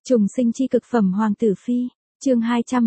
Trùng sinh chi cực phẩm Hoàng tử phi, chương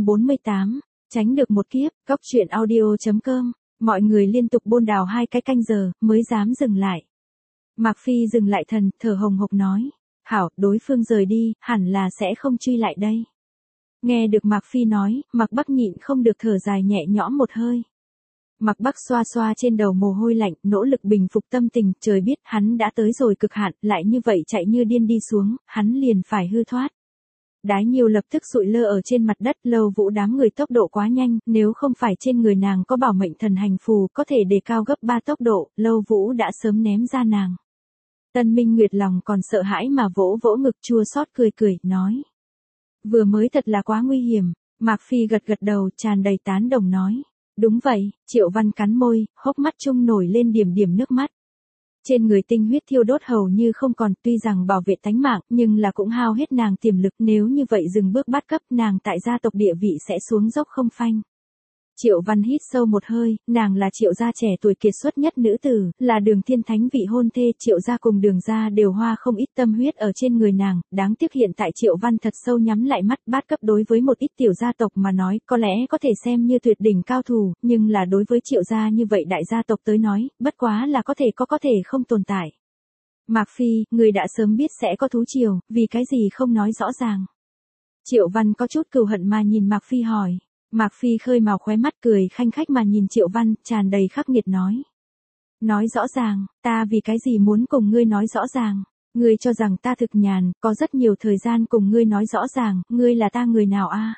248, tránh được một kiếp, góc truyện audio.com, mọi người liên tục bôn đào 2 cái canh giờ, mới dám dừng lại. Mạc Phi dừng lại thần, thở hồng hộc nói, hảo, đối phương rời đi, hẳn là sẽ không truy lại đây. Nghe được Mạc Phi nói, Mạc Bắc nhịn không được thở dài nhẹ nhõm một hơi. Mạc Bắc xoa xoa trên đầu mồ hôi lạnh, nỗ lực bình phục tâm tình, trời biết hắn đã tới rồi cực hạn, lại như vậy chạy như điên đi xuống, hắn liền phải hư thoát. Đái Nhiêu lập tức sụi lơ ở trên mặt đất, Lâu Vũ đám người tốc độ quá nhanh, nếu không phải trên người nàng có bảo mệnh thần hành phù có thể đề cao gấp 3 tốc độ, Lâu Vũ đã sớm ném ra nàng. Tân Minh Nguyệt lòng còn sợ hãi mà vỗ vỗ ngực chua xót cười cười, nói. Vừa mới thật là quá nguy hiểm, Mạc Phi gật gật đầu tràn đầy tán đồng nói. Đúng vậy, Triệu Văn cắn môi, hốc mắt trung nổi lên điểm điểm nước mắt. Trên người tinh huyết thiêu đốt hầu như không còn, tuy rằng bảo vệ tánh mạng, nhưng là cũng hao hết nàng tiềm lực, nếu như vậy dừng bước bắt cấp, nàng tại gia tộc địa vị sẽ xuống dốc không phanh. Triệu Văn hít sâu một hơi, nàng là Triệu gia trẻ tuổi kiệt xuất nhất nữ tử, là Đường Thiên Thánh vị hôn thê, Triệu gia cùng Đường gia đều hoa không ít tâm huyết ở trên người nàng, đáng tiếc hiện tại Triệu Văn thật sâu nhắm lại mắt, bát cấp đối với một ít tiểu gia tộc mà nói, có lẽ có thể xem như tuyệt đỉnh cao thủ, nhưng là đối với Triệu gia như vậy đại gia tộc tới nói, bất quá là có thể không tồn tại. Mạc Phi, người đã sớm biết sẽ có thú triều, vì cái gì không nói rõ ràng. Triệu Văn có chút cừu hận mà nhìn Mạc Phi hỏi. Mạc Phi khơi mào khóe mắt cười khanh khách mà nhìn Triệu Văn, tràn đầy khắc nghiệt nói. Nói rõ ràng, ta vì cái gì muốn cùng ngươi nói rõ ràng, ngươi cho rằng ta thực nhàn, có rất nhiều thời gian cùng ngươi nói rõ ràng, ngươi là ta người nào a?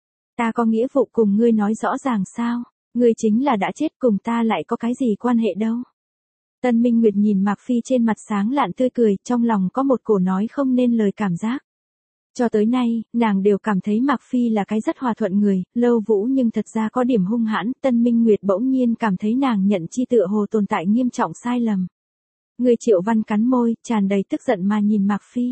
Ta có nghĩa vụ cùng ngươi nói rõ ràng sao, ngươi chính là đã chết cùng ta lại có cái gì quan hệ đâu. Tân Minh Nguyệt nhìn Mạc Phi trên mặt sáng lạn tươi cười, trong lòng có một cổ nói không nên lời cảm giác. Cho tới nay, nàng đều cảm thấy Mạc Phi là cái rất hòa thuận người, Lâu Vũ nhưng thật ra có điểm hung hãn, Tân Minh Nguyệt bỗng nhiên cảm thấy nàng nhận chi tựa hồ tồn tại nghiêm trọng sai lầm. Người Triệu Văn cắn môi, tràn đầy tức giận mà nhìn Mạc Phi.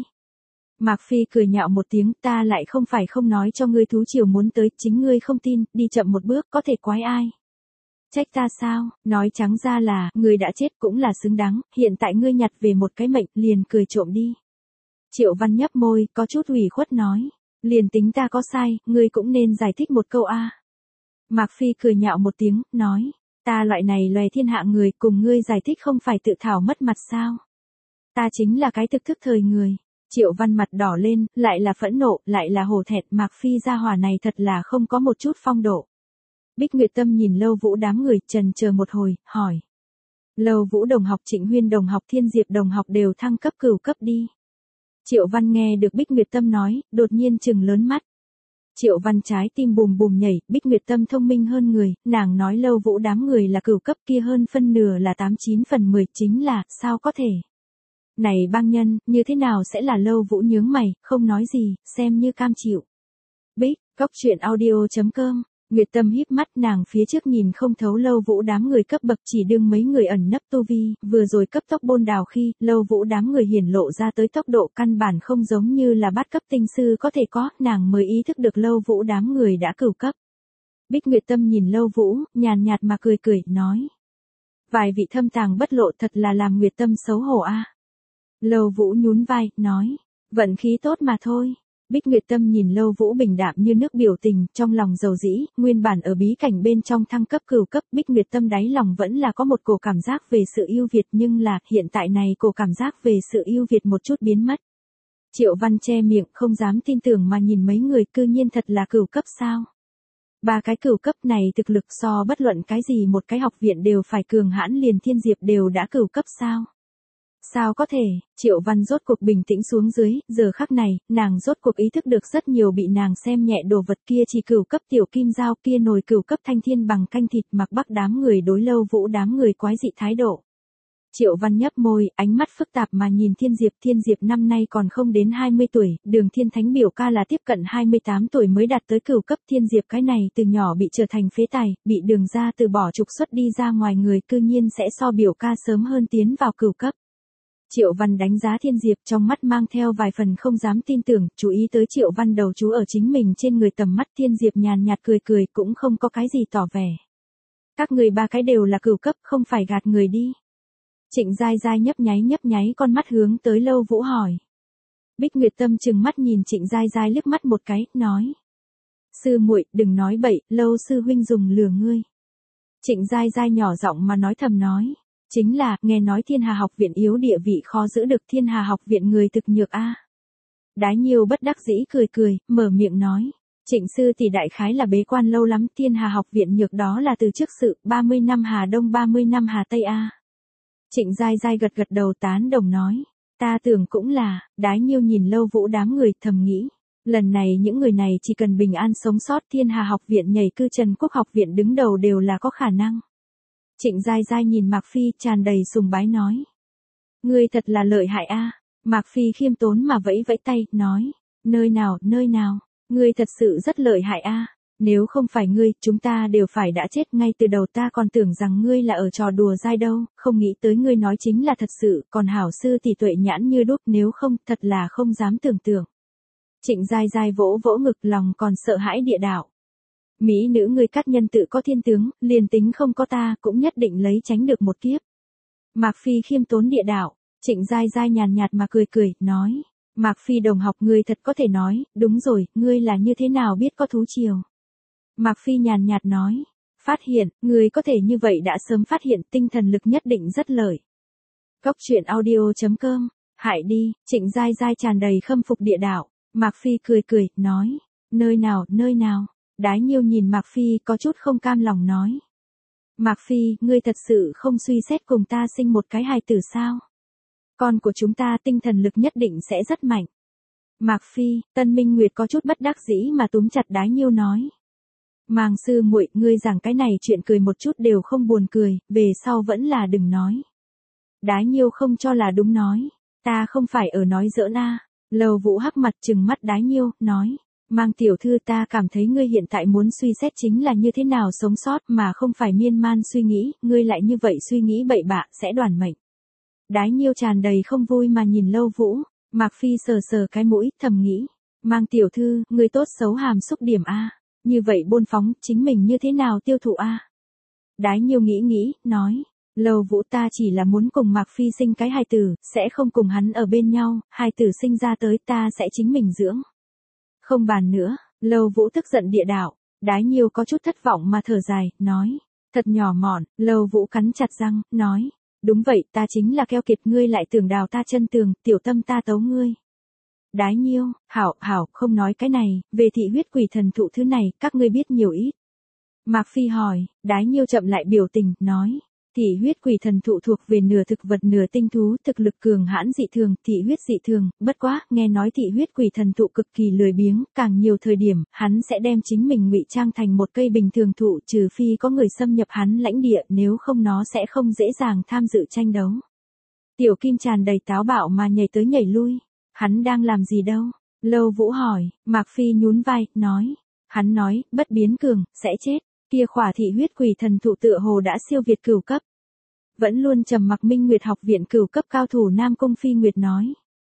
Mạc Phi cười nhạo một tiếng, ta lại không phải không nói cho ngươi thú triều muốn tới, chính ngươi không tin, đi chậm một bước có thể quái ai. Trách ta sao, nói trắng ra là, ngươi đã chết cũng là xứng đáng, hiện tại ngươi nhặt về một cái mệnh, liền cười trộm đi. Triệu Văn nhấp môi, có chút ủy khuất nói. Liền tính ta có sai, ngươi cũng nên giải thích một câu a. Mạc Phi cười nhạo một tiếng, nói. Ta loại này lòe thiên hạ người, cùng ngươi giải thích không phải tự thảo mất mặt sao. Ta chính là cái thực thức thời người. Triệu Văn mặt đỏ lên, lại là phẫn nộ, lại là hổ thẹn, Mạc Phi gia hỏa này thật là không có một chút phong độ. Bích Nguyệt Tâm nhìn Lâu Vũ đám người, trần chờ một hồi, hỏi. Lâu Vũ đồng học, Trịnh Huyên đồng học, Thiên Diệp đồng học đều thăng cấp cửu cấp đi. Triệu Văn nghe được Bích Nguyệt Tâm nói, đột nhiên trừng lớn mắt. Triệu Văn trái tim bùm bùm nhảy, Bích Nguyệt Tâm thông minh hơn người, nàng nói Lâu Vũ đám người là cửu cấp kia hơn phân nửa là 89 phần 10 chính là, sao có thể. Này bang nhân, như thế nào sẽ là Lâu Vũ nhướng mày, không nói gì, xem như cam chịu. Bích, góc truyện audio.com. Nguyệt Tâm híp mắt, nàng phía trước nhìn không thấu Lâu Vũ đám người cấp bậc, chỉ đương mấy người ẩn nấp tu vi, vừa rồi cấp tốc bôn đào khi, Lâu Vũ đám người hiển lộ ra tới tốc độ căn bản không giống như là bát cấp tinh sư có thể có, nàng mới ý thức được Lâu Vũ đám người đã cửu cấp. Bích Nguyệt Tâm nhìn Lâu Vũ, nhàn nhạt mà cười cười, nói. Vài vị thâm tàng bất lộ thật là làm Nguyệt Tâm xấu hổ a. Lâu Vũ nhún vai, nói. Vận khí tốt mà thôi. Bích Nguyệt Tâm nhìn Lâu Vũ bình đạm như nước biểu tình, trong lòng dầu dĩ, nguyên bản ở bí cảnh bên trong thăng cấp cửu cấp, Bích Nguyệt Tâm đáy lòng vẫn là có một cổ cảm giác về sự ưu việt, nhưng là, hiện tại này cổ cảm giác về sự ưu việt một chút biến mất. Triệu Văn che miệng, không dám tin tưởng mà nhìn mấy người, cư nhiên thật là cửu cấp sao. 3 cái cửu cấp này thực lực so bất luận cái gì một cái học viện đều phải cường hãn, liền Thiên Diệp đều đã cửu cấp sao. Sao có thể, Triệu Văn rốt cuộc bình tĩnh xuống dưới, giờ khắc này, nàng rốt cuộc ý thức được rất nhiều bị nàng xem nhẹ đồ vật kia chỉ cửu cấp tiểu kim giao kia nồi cửu cấp thanh thiên bằng canh thịt, Mạc Bắc đám người đối Lâu Vũ đám người quái dị thái độ. Triệu Văn nhấp môi, ánh mắt phức tạp mà nhìn Thiên Diệp năm nay còn không đến 20 tuổi, Đường Thiên Thánh biểu ca là tiếp cận 28 tuổi mới đạt tới cửu cấp, Thiên Diệp cái này từ nhỏ bị trở thành phế tài, bị Đường gia từ bỏ trục xuất đi ra ngoài người, cư nhiên sẽ so biểu ca sớm hơn tiến vào cửu cấp. Triệu Văn đánh giá Thiên Diệp, trong mắt mang theo vài phần không dám tin tưởng, chú ý tới Triệu Văn đầu chú ở chính mình trên người tầm mắt, Thiên Diệp nhàn nhạt cười cười, cũng không có cái gì tỏ vẻ. Các người 3 cái đều là cửu cấp, không phải gạt người đi. Trịnh Giai Giai nhấp nháy con mắt hướng tới Lâu Vũ hỏi. Bích Nguyệt Tâm trừng mắt nhìn Trịnh Giai Giai liếc mắt một cái, nói. Sư muội, đừng nói bậy, Lâu sư huynh dùng lừa ngươi. Trịnh Giai Giai nhỏ giọng mà nói thầm nói. Chính là, nghe nói Thiên Hà học viện yếu địa vị khó giữ được, Thiên Hà học viện người thực nhược a. Đái Nhiêu bất đắc dĩ cười, mở miệng nói. Trịnh sư thì đại khái là bế quan lâu lắm, Thiên Hà học viện nhược đó là từ trước sự, 30 năm Hà Đông 30 năm Hà Tây a. Trịnh Giai Giai gật đầu tán đồng nói. Ta tưởng cũng là, Đái Nhiêu nhìn Lâu Vũ đám người thầm nghĩ. Lần này những người này chỉ cần bình an sống sót, Thiên Hà học viện nhảy cư Trần Quốc học viện đứng đầu đều là có khả năng. Trịnh Giai Giai nhìn Mạc Phi tràn đầy sùng bái nói. Ngươi thật là lợi hại a. Mạc Phi khiêm tốn mà vẫy vẫy tay, nói. Nơi nào, ngươi thật sự rất lợi hại a. Nếu không phải ngươi, chúng ta đều phải đã chết, ngay từ đầu ta còn tưởng rằng ngươi là ở trò đùa dai đâu, không nghĩ tới ngươi nói chính là thật sự, còn hảo sư thì tuệ nhãn như đúc, nếu không, thật là không dám tưởng tượng. Trịnh Giai Giai vỗ ngực, lòng còn sợ hãi địa đạo. Mỹ nữ ngươi cắt nhân tự có thiên tướng, liền tính không có ta, cũng nhất định lấy tránh được một kiếp. Mạc Phi khiêm tốn địa đạo. Trịnh Giai Giai nhàn nhạt mà cười, nói. Mạc Phi đồng học, ngươi thật có thể nói, đúng rồi, ngươi là như thế nào biết có thú triều. Mạc Phi nhàn nhạt nói. Phát hiện, ngươi có thể như vậy đã sớm phát hiện, tinh thần lực nhất định rất lợi. Cốc truyện audio.com. Hại đi. Trịnh Giai Giai tràn đầy khâm phục địa đạo. Mạc Phi cười, nói. Nơi nào. Đái Nhiêu nhìn Mạc Phi có chút không cam lòng nói. Mạc Phi, ngươi thật sự không suy xét cùng ta sinh một cái hài tử sao? Con của chúng ta tinh thần lực nhất định sẽ rất mạnh. Mạc Phi, Tân Minh Nguyệt có chút bất đắc dĩ mà túm chặt Đái Nhiêu nói. Màng sư muội, ngươi giảng cái này chuyện cười một chút đều không buồn cười, về sau vẫn là đừng nói. Đái Nhiêu không cho là đúng nói. Ta không phải ở nói giỡn a. Lầu Vũ hắc mặt trừng mắt Đái Nhiêu, nói. Mang tiểu thư, ta cảm thấy ngươi hiện tại muốn suy xét chính là như thế nào sống sót mà không phải miên man suy nghĩ, ngươi lại như vậy suy nghĩ bậy bạ, sẽ đoàn mệnh. Đái Nhiêu tràn đầy không vui mà nhìn Lâu Vũ, Mạc Phi sờ cái mũi, thầm nghĩ. Mang tiểu thư, ngươi tốt xấu hàm xúc điểm a. Như vậy bôn phóng, chính mình như thế nào tiêu thụ a. Đái Nhiêu nghĩ, nói. Lâu Vũ, ta chỉ là muốn cùng Mạc Phi sinh cái hài tử, sẽ không cùng hắn ở bên nhau, hài tử sinh ra tới ta sẽ chính mình dưỡng. Không bàn nữa, Lâu Vũ tức giận địa đạo. Đái Nhiêu có chút thất vọng mà thở dài, nói. Thật nhỏ mọn. Lâu Vũ cắn chặt răng, nói. Đúng vậy, ta chính là keo kiệt, ngươi lại tưởng đào ta chân tường, tiểu tâm ta tấu ngươi. Đái Nhiêu, hảo, không nói cái này, về thị huyết quỷ thần thụ thứ này, các ngươi biết nhiều ít. Mạc Phi hỏi. Đái Nhiêu chậm lại biểu tình, nói. Thị huyết quỷ thần thụ thuộc về nửa thực vật nửa tinh thú, thực lực cường hãn dị thường, thị huyết dị thường, bất quá, nghe nói thị huyết quỷ thần thụ cực kỳ lười biếng, càng nhiều thời điểm, hắn sẽ đem chính mình ngụy trang thành một cây bình thường thụ, trừ phi có người xâm nhập hắn lãnh địa, nếu không nó sẽ không dễ dàng tham dự tranh đấu. Tiểu Kim tràn đầy táo bạo mà nhảy tới nhảy lui. Hắn đang làm gì đâu? Lâu Vũ hỏi. Mạc Phi nhún vai, nói. Hắn nói, bất biến cường, sẽ chết. Kia khỏa thị huyết quỷ thần thụ tựa hồ đã siêu việt cửu cấp. Vẫn luôn trầm mặc Minh Nguyệt học viện cửu cấp cao thủ Nam Cung Phi Nguyệt nói.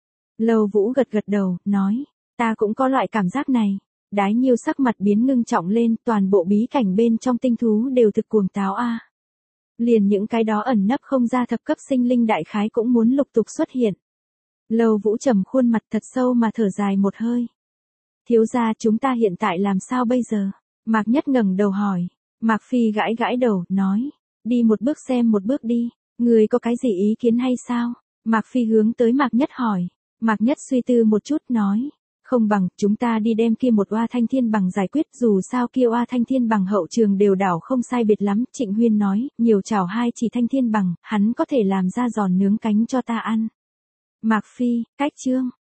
Lâu Vũ gật đầu, nói. Ta cũng có loại cảm giác này. Đái Nhiêu sắc mặt biến ngưng trọng lên, toàn bộ bí cảnh bên trong tinh thú đều thực cuồng táo a. Liền những cái đó ẩn nấp không ra thập cấp sinh linh đại khái cũng muốn lục tục xuất hiện. Lâu Vũ trầm khuôn mặt thật sâu mà thở dài một hơi. Thiếu gia, chúng ta hiện tại làm sao bây giờ? Mạc Nhất ngẩng đầu hỏi. Mạc Phi gãi đầu, nói. Đi một bước xem một bước đi. Người có cái gì ý kiến hay sao? Mạc Phi hướng tới Mạc Nhất hỏi. Mạc Nhất suy tư một chút, nói. Không bằng, chúng ta đi đem kia một oa thanh thiên bằng giải quyết, dù sao kia oa thanh thiên bằng hậu trường đều đảo không sai biệt lắm. Trịnh Huyên nói, nhiều chảo hai chỉ thanh thiên bằng, hắn có thể làm ra giòn nướng cánh cho ta ăn. Mạc Phi, cách chương.